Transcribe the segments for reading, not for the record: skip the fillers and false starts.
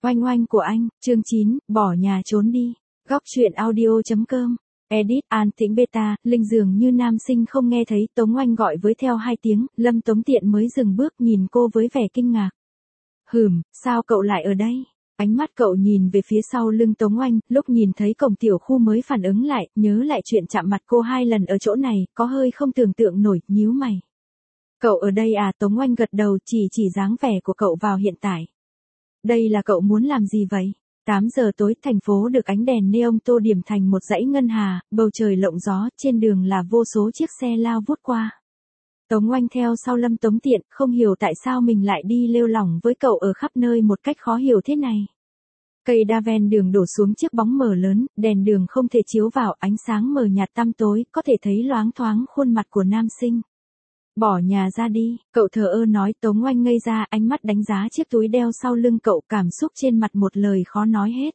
Oanh oanh của anh, chương 9, bỏ nhà trốn đi. Góc truyện audio.com. Edit, An Tĩnh Beta, Linh dường như nam sinh không nghe thấy, Tống Oanh gọi với theo 2 tiếng, Lâm Tống Tiện mới dừng bước nhìn cô với vẻ kinh ngạc. Sao cậu lại ở đây? Ánh mắt cậu nhìn về phía sau lưng Tống Oanh, lúc nhìn thấy cổng tiểu khu mới phản ứng lại, nhớ lại chuyện chạm mặt cô 2 lần ở chỗ này, có hơi không tưởng tượng nổi, nhíu mày. Cậu ở đây à? Tống Oanh gật đầu, chỉ dáng vẻ của cậu vào hiện tại. Đây là cậu muốn làm gì vậy? 8 giờ tối, thành phố được ánh đèn neon tô điểm thành một dãy ngân hà, bầu trời lộng gió, trên đường là vô số chiếc xe lao vút qua. Tống Oanh theo sau Lâm Tống Tiện, không hiểu tại sao mình lại đi lêu lỏng với cậu ở khắp nơi một cách khó hiểu thế này. Cây đa ven đường đổ xuống chiếc bóng mờ lớn, đèn đường không thể chiếu vào, ánh sáng mờ nhạt tăm tối, có thể thấy loáng thoáng khuôn mặt của nam sinh. Bỏ nhà ra đi, cậu thờ ơ nói. Tống Oanh ngây ra, ánh mắt đánh giá chiếc túi đeo sau lưng cậu, cảm xúc trên mặt một lời khó nói hết.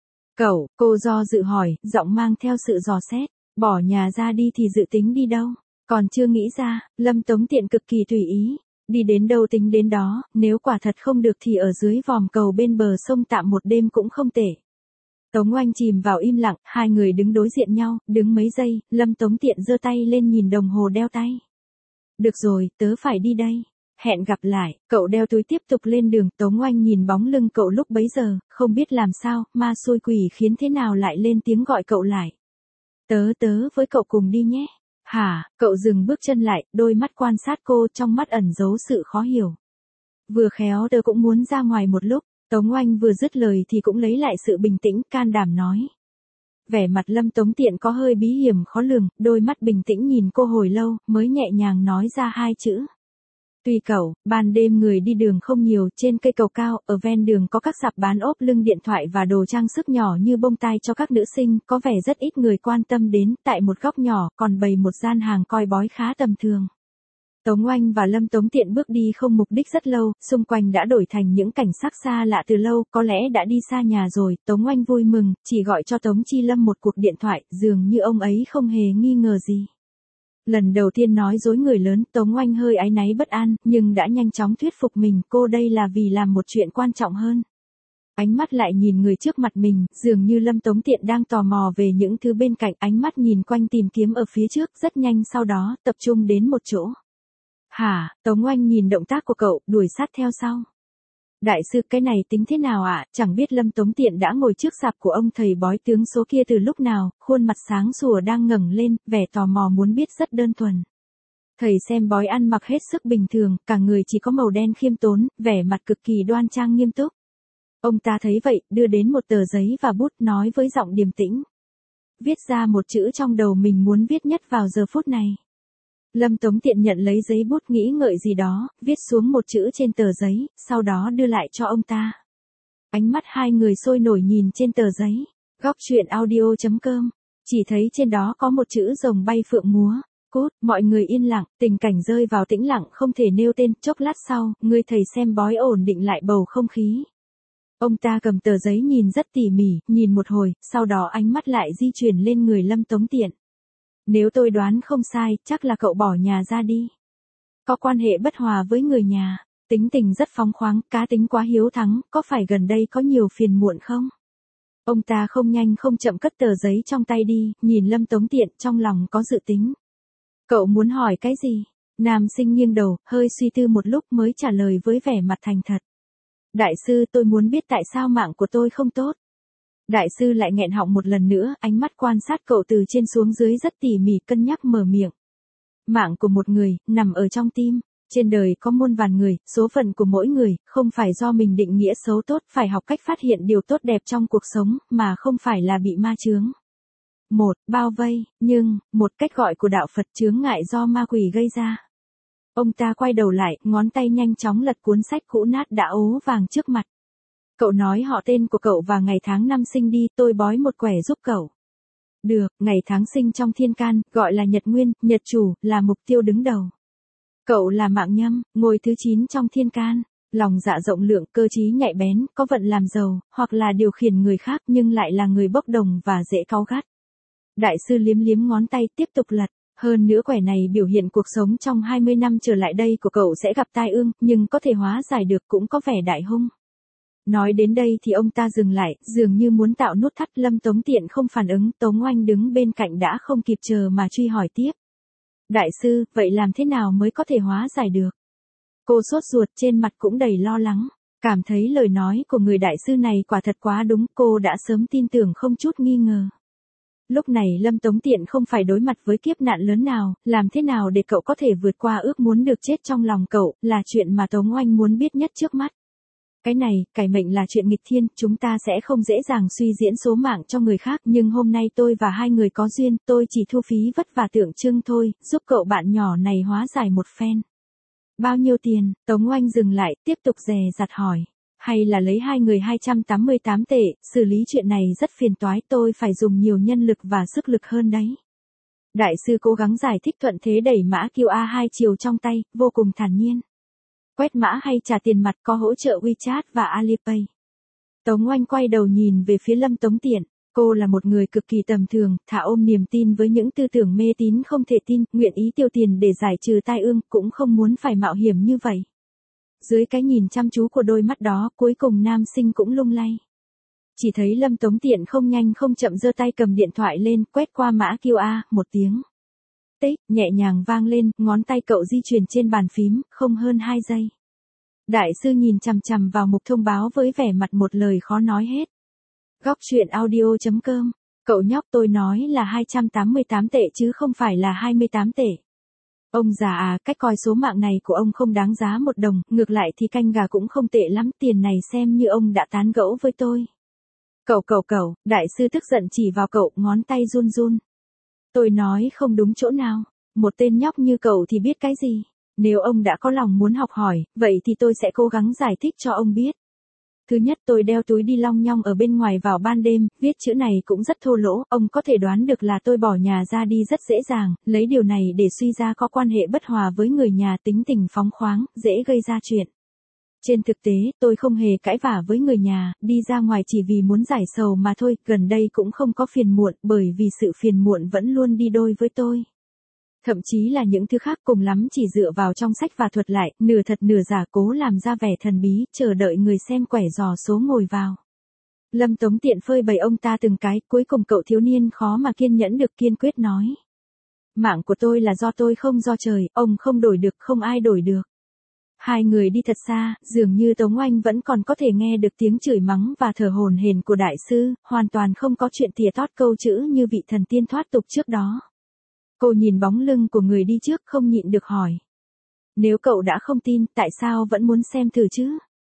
Cô do dự hỏi, giọng mang theo sự dò xét. Bỏ nhà ra đi thì dự tính đi đâu? Còn chưa nghĩ ra. Lâm Tống Tiện cực kỳ tùy ý. Đi đến đâu tính đến đó, nếu quả thật không được thì ở dưới vòm cầu bên bờ sông tạm một đêm cũng không tệ. Tống Oanh chìm vào im lặng, hai người đứng đối diện nhau, đứng mấy giây, Lâm Tống Tiện giơ tay lên nhìn đồng hồ đeo tay. Được rồi, tớ phải đi đây. Hẹn gặp lại. Cậu đeo túi tiếp tục lên đường. Tống Oanh nhìn bóng lưng cậu lúc bấy giờ, không biết làm sao, ma xui quỷ khiến thế nào lại lên tiếng gọi cậu lại. Tớ với cậu cùng đi nhé. Hả? Cậu dừng bước chân lại, đôi mắt quan sát cô, trong mắt ẩn giấu sự khó hiểu. Vừa khéo tớ cũng muốn ra ngoài một lúc. Tống Oanh vừa dứt lời thì cũng lấy lại sự bình tĩnh, can đảm nói. Vẻ mặt Lâm Tống Tiện có hơi bí hiểm khó lường, đôi mắt bình tĩnh nhìn cô hồi lâu, mới nhẹ nhàng nói ra 2 chữ. Tùy cậu. Ban đêm người đi đường không nhiều, trên cây cầu cao, ở ven đường có các sạp bán ốp lưng, điện thoại và đồ trang sức nhỏ như bông tai cho các nữ sinh, có vẻ rất ít người quan tâm đến. Tại một góc nhỏ, còn bày một gian hàng coi bói khá tầm thường. Tống Oanh và Lâm Tống Tiện bước đi không mục đích rất lâu, xung quanh đã đổi thành những cảnh sắc xa lạ từ lâu, có lẽ đã đi xa nhà rồi. Tống Oanh vui mừng, chỉ gọi cho Tống Chi Lâm một cuộc điện thoại, dường như ông ấy không hề nghi ngờ gì. Lần đầu tiên nói dối người lớn, Tống Oanh hơi áy náy bất an, nhưng đã nhanh chóng thuyết phục mình, cô đây là vì làm một chuyện quan trọng hơn. Ánh mắt lại nhìn người trước mặt mình, dường như Lâm Tống Tiện đang tò mò về những thứ bên cạnh, ánh mắt nhìn quanh tìm kiếm ở phía trước, rất nhanh sau đó, tập trung đến một chỗ. Hả? Tống Oanh nhìn động tác của cậu, đuổi sát theo sau. Đại sư, cái này tính thế nào ạ? Chẳng biết Lâm Tống Tiện đã ngồi trước sạp của ông thầy bói tướng số kia từ lúc nào, khuôn mặt sáng sủa đang ngẩng lên, vẻ tò mò muốn biết rất đơn thuần. Thầy xem bói ăn mặc hết sức bình thường, cả người chỉ có màu đen khiêm tốn, vẻ mặt cực kỳ đoan trang nghiêm túc. Ông ta thấy vậy, đưa đến một tờ giấy và bút, nói với giọng điềm tĩnh. Viết ra một chữ trong đầu mình muốn viết nhất vào giờ phút này. Lâm Tống Tiện nhận lấy giấy bút, nghĩ ngợi gì đó, viết xuống một chữ trên tờ giấy, sau đó đưa lại cho ông ta. Ánh mắt hai người sôi nổi nhìn trên tờ giấy. Góc truyện audio.com. Chỉ thấy trên đó có một chữ rồng bay phượng múa. Cốt, mọi người yên lặng, tình cảnh rơi vào tĩnh lặng không thể nêu tên. Chốc lát sau, người thầy xem bói ổn định lại bầu không khí. Ông ta cầm tờ giấy nhìn rất tỉ mỉ, nhìn một hồi, sau đó ánh mắt lại di chuyển lên người Lâm Tống Tiện. Nếu tôi đoán không sai, chắc là cậu bỏ nhà ra đi. Có quan hệ bất hòa với người nhà, tính tình rất phóng khoáng, cá tính quá hiếu thắng, có phải gần đây có nhiều phiền muộn không? Ông ta không nhanh không chậm cất tờ giấy trong tay đi, nhìn Lâm Tống Tiện, trong lòng có dự tính. Cậu muốn hỏi cái gì? Nam sinh nghiêng đầu, hơi suy tư một lúc mới trả lời với vẻ mặt thành thật. Đại sư, tôi muốn biết tại sao mạng của tôi không tốt. Đại sư lại nghẹn họng một lần nữa, ánh mắt quan sát cậu từ trên xuống dưới rất tỉ mỉ, cân nhắc mở miệng. Mạng của một người, nằm ở trong tim. Trên đời có muôn vàn người, số phận của mỗi người, không phải do mình định nghĩa xấu tốt, phải học cách phát hiện điều tốt đẹp trong cuộc sống, mà không phải là bị ma chướng. Bao vây, nhưng, một cách gọi của đạo Phật, chướng ngại do ma quỷ gây ra. Ông ta quay đầu lại, ngón tay nhanh chóng lật cuốn sách cũ nát đã ố vàng trước mặt. Cậu nói họ tên của cậu và ngày tháng năm sinh đi, tôi bói một quẻ giúp cậu. Được, ngày tháng sinh trong thiên can, gọi là nhật nguyên, nhật chủ, là mục tiêu đứng đầu. Cậu là mạng nhâm, ngôi thứ 9 trong thiên can, lòng dạ rộng lượng, cơ trí nhạy bén, có vận làm giàu, hoặc là điều khiển người khác nhưng lại là người bốc đồng và dễ cáu gắt. Đại sư liếm liếm ngón tay tiếp tục lật. Hơn nữa quẻ này biểu hiện cuộc sống trong 20 năm trở lại đây của cậu sẽ gặp tai ương, nhưng có thể hóa giải được, cũng có vẻ đại hung. Nói đến đây thì ông ta dừng lại, dường như muốn tạo nút thắt. Lâm Tống Tiện không phản ứng, Tống Oanh đứng bên cạnh đã không kịp chờ mà truy hỏi tiếp. Đại sư, vậy làm thế nào mới có thể hóa giải được? Cô sốt ruột, trên mặt cũng đầy lo lắng. Cảm thấy lời nói của người đại sư này quả thật quá đúng, cô đã sớm tin tưởng không chút nghi ngờ. Lúc này Lâm Tống Tiện không phải đối mặt với kiếp nạn lớn nào, làm thế nào để cậu có thể vượt qua ước muốn được chết trong lòng cậu, là chuyện mà Tống Oanh muốn biết nhất trước mắt. Cái này, cải mệnh là chuyện nghịch thiên, chúng ta sẽ không dễ dàng suy diễn số mạng cho người khác, nhưng hôm nay tôi và hai người có duyên, tôi chỉ thu phí vất vả tượng trưng thôi, giúp cậu bạn nhỏ này hóa giải một phen. Bao nhiêu tiền? Tống Oanh dừng lại, tiếp tục dè dặt hỏi. Hay là lấy hai người 288 tệ, xử lý chuyện này rất phiền toái, tôi phải dùng nhiều nhân lực và sức lực hơn đấy. Đại sư cố gắng giải thích, thuận thế đẩy mã QR2 chiều trong tay, vô cùng thản nhiên. Quét mã hay trả tiền mặt, có hỗ trợ WeChat và Alipay. Tống Oanh quay đầu nhìn về phía Lâm Tống Tiện. Cô là một người cực kỳ tầm thường, thà ôm niềm tin với những tư tưởng mê tín không thể tin, nguyện ý tiêu tiền để giải trừ tai ương, cũng không muốn phải mạo hiểm như vậy. Dưới cái nhìn chăm chú của đôi mắt đó, cuối cùng nam sinh cũng lung lay. Chỉ thấy Lâm Tống Tiện không nhanh không chậm giơ tay cầm điện thoại lên, quét qua mã QR, một tiếng. Tích, nhẹ nhàng vang lên, ngón tay cậu di chuyển trên bàn phím, không hơn 2 giây. Đại sư nhìn chằm chằm vào mục thông báo với vẻ mặt một lời khó nói hết. Góc truyện audio.com, cậu nhóc, tôi nói là 288 tệ chứ không phải là 28 tệ. Ông già à, cách coi số mạng này của ông không đáng giá một đồng, ngược lại thì canh gà cũng không tệ lắm, tiền này xem như ông đã tán gẫu với tôi. Cậu, đại sư tức giận chỉ vào cậu, ngón tay run run. Tôi nói không đúng chỗ nào, một tên nhóc như cậu thì biết cái gì. Nếu ông đã có lòng muốn học hỏi, vậy thì tôi sẽ cố gắng giải thích cho ông biết. Thứ nhất, tôi đeo túi đi long nhong ở bên ngoài vào ban đêm, viết chữ này cũng rất thô lỗ, ông có thể đoán được là tôi bỏ nhà ra đi rất dễ dàng, lấy điều này để suy ra có quan hệ bất hòa với người nhà, tính tình phóng khoáng, dễ gây ra chuyện. Trên thực tế, tôi không hề cãi vã với người nhà, đi ra ngoài chỉ vì muốn giải sầu mà thôi, gần đây cũng không có phiền muộn, bởi vì sự phiền muộn vẫn luôn đi đôi với tôi. Thậm chí là những thứ khác, cùng lắm chỉ dựa vào trong sách và thuật lại, nửa thật nửa giả, cố làm ra vẻ thần bí, chờ đợi người xem quẻ giò số ngồi vào. Lâm Tống Tiện phơi bày ông ta từng cái, cuối cùng cậu thiếu niên khó mà kiên nhẫn được, kiên quyết nói. Mạng của tôi là do tôi, không do trời, ông không đổi được, không ai đổi được. Hai người đi thật xa, dường như Tống Oanh vẫn còn có thể nghe được tiếng chửi mắng và thở hổn hển của đại sư, hoàn toàn không có chuyện tỉa tót câu chữ như vị thần tiên thoát tục trước đó. Cô nhìn bóng lưng của người đi trước, không nhịn được hỏi. Nếu cậu đã không tin, tại sao vẫn muốn xem thử chứ?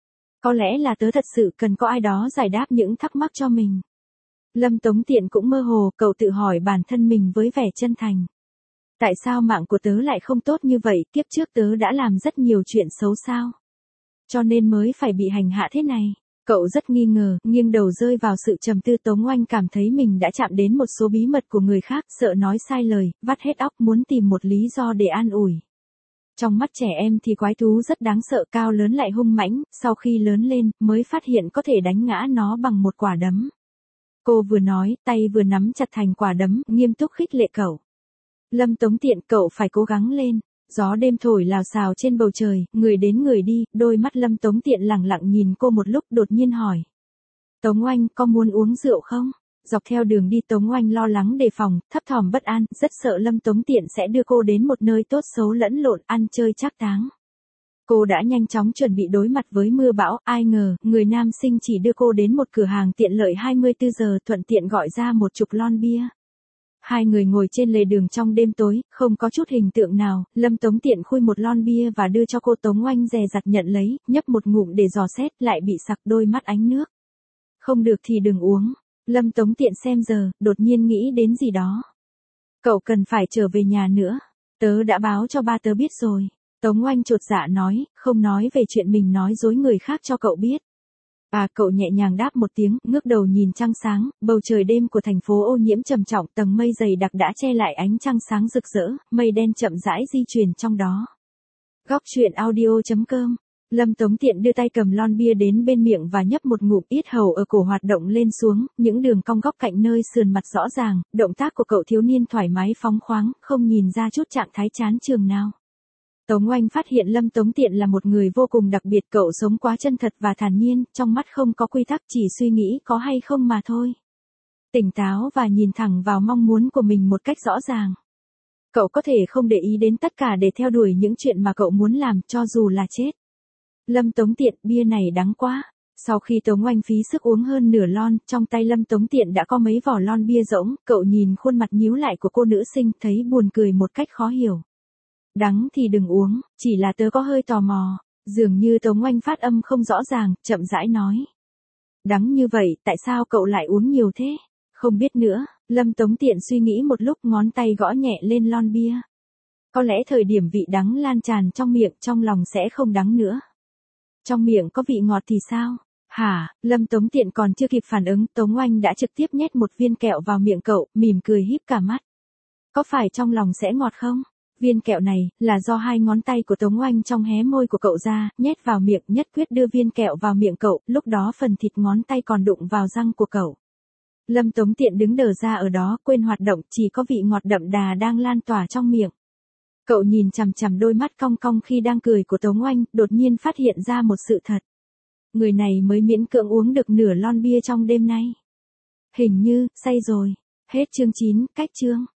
Có lẽ là tớ thật sự cần có ai đó giải đáp những thắc mắc cho mình. Lâm Tống Tiện cũng mơ hồ, cậu tự hỏi bản thân mình với vẻ chân thành. Tại sao mạng của tớ lại không tốt như vậy, kiếp trước tớ đã làm rất nhiều chuyện xấu sao? Cho nên mới phải bị hành hạ thế này. Cậu rất nghi ngờ, nghiêng đầu rơi vào sự trầm tư. Tống Oanh cảm thấy mình đã chạm đến một số bí mật của người khác, sợ nói sai lời, vắt hết óc muốn tìm một lý do để an ủi. Trong mắt trẻ em thì quái thú rất đáng sợ, cao lớn lại hung mãnh, sau khi lớn lên, mới phát hiện có thể đánh ngã nó bằng một quả đấm. Cô vừa nói, tay vừa nắm chặt thành quả đấm, nghiêm túc khích lệ cậu. Lâm Tống Tiện, cậu phải cố gắng lên. Gió đêm thổi lào xào trên bầu trời, người đến người đi, đôi mắt Lâm Tống Tiện lẳng lặng nhìn cô một lúc, đột nhiên hỏi. Tống Oanh, có muốn uống rượu không? Dọc theo đường đi Tống Oanh lo lắng đề phòng, thấp thỏm bất an, rất sợ Lâm Tống Tiện sẽ đưa cô đến một nơi tốt xấu lẫn lộn, ăn chơi trác táng. Cô đã nhanh chóng chuẩn bị đối mặt với mưa bão, ai ngờ, người nam sinh chỉ đưa cô đến một cửa hàng tiện lợi 24 giờ, thuận tiện gọi ra một chục lon bia. Hai người ngồi trên lề đường trong đêm tối, không có chút hình tượng nào, Lâm Tống Tiện khui một lon bia và đưa cho cô. Tống Oanh dè dặt nhận lấy, nhấp một ngụm để dò xét, lại bị sặc đôi mắt ánh nước. Không được thì đừng uống. Lâm Tống Tiện xem giờ, đột nhiên nghĩ đến gì đó. Cậu cần phải trở về nhà nữa. Tớ đã báo cho ba tớ biết rồi. Tống Oanh chột dạ nói, không nói về chuyện mình nói dối người khác cho cậu biết. Cậu nhẹ nhàng đáp một tiếng, ngước đầu nhìn trăng sáng, bầu trời đêm của thành phố ô nhiễm trầm trọng, tầng mây dày đặc đã che lại ánh trăng sáng rực rỡ, mây đen chậm rãi di chuyển trong đó. Góc truyện audio.com, Lâm Tống Tiện đưa tay cầm lon bia đến bên miệng và nhấp một ngụm, yết hầu ở cổ hoạt động lên xuống, những đường cong góc cạnh nơi sườn mặt rõ ràng, động tác của cậu thiếu niên thoải mái phóng khoáng, không nhìn ra chút trạng thái chán chường nào. Tống Oanh phát hiện Lâm Tống Tiện là một người vô cùng đặc biệt, cậu sống quá chân thật và thản nhiên, trong mắt không có quy tắc, chỉ suy nghĩ có hay không mà thôi. Tỉnh táo và nhìn thẳng vào mong muốn của mình một cách rõ ràng. Cậu có thể không để ý đến tất cả để theo đuổi những chuyện mà cậu muốn làm, cho dù là chết. Lâm Tống Tiện, bia này đắng quá. Sau khi Tống Oanh phí sức uống hơn nửa lon, trong tay Lâm Tống Tiện đã có mấy vỏ lon bia rỗng, cậu nhìn khuôn mặt nhíu lại của cô nữ sinh, thấy buồn cười một cách khó hiểu. Đắng thì đừng uống, chỉ là tớ có hơi tò mò. Dường như Tống Oanh phát âm không rõ ràng, chậm rãi nói. Đắng như vậy, tại sao cậu lại uống nhiều thế? Không biết nữa, Lâm Tống Tiện suy nghĩ một lúc, ngón tay gõ nhẹ lên lon bia. Có lẽ thời điểm vị đắng lan tràn trong miệng, trong lòng sẽ không đắng nữa. Trong miệng có vị ngọt thì sao? Hả? Lâm Tống Tiện còn chưa kịp phản ứng, Tống Oanh đã trực tiếp nhét một viên kẹo vào miệng cậu, mỉm cười híp cả mắt. Có phải trong lòng sẽ ngọt không? Viên kẹo này, là do hai ngón tay của Tống Oanh trong hé môi của cậu ra, nhét vào miệng, nhất quyết đưa viên kẹo vào miệng cậu, lúc đó phần thịt ngón tay còn đụng vào răng của cậu. Lâm Tống Tiện đứng đờ ra ở đó, quên hoạt động, chỉ có vị ngọt đậm đà đang lan tỏa trong miệng. Cậu nhìn chằm chằm đôi mắt cong cong khi đang cười của Tống Oanh, đột nhiên phát hiện ra một sự thật. Người này mới miễn cưỡng uống được nửa lon bia trong đêm nay. Hình như, say rồi. Hết chương 9, cách chương.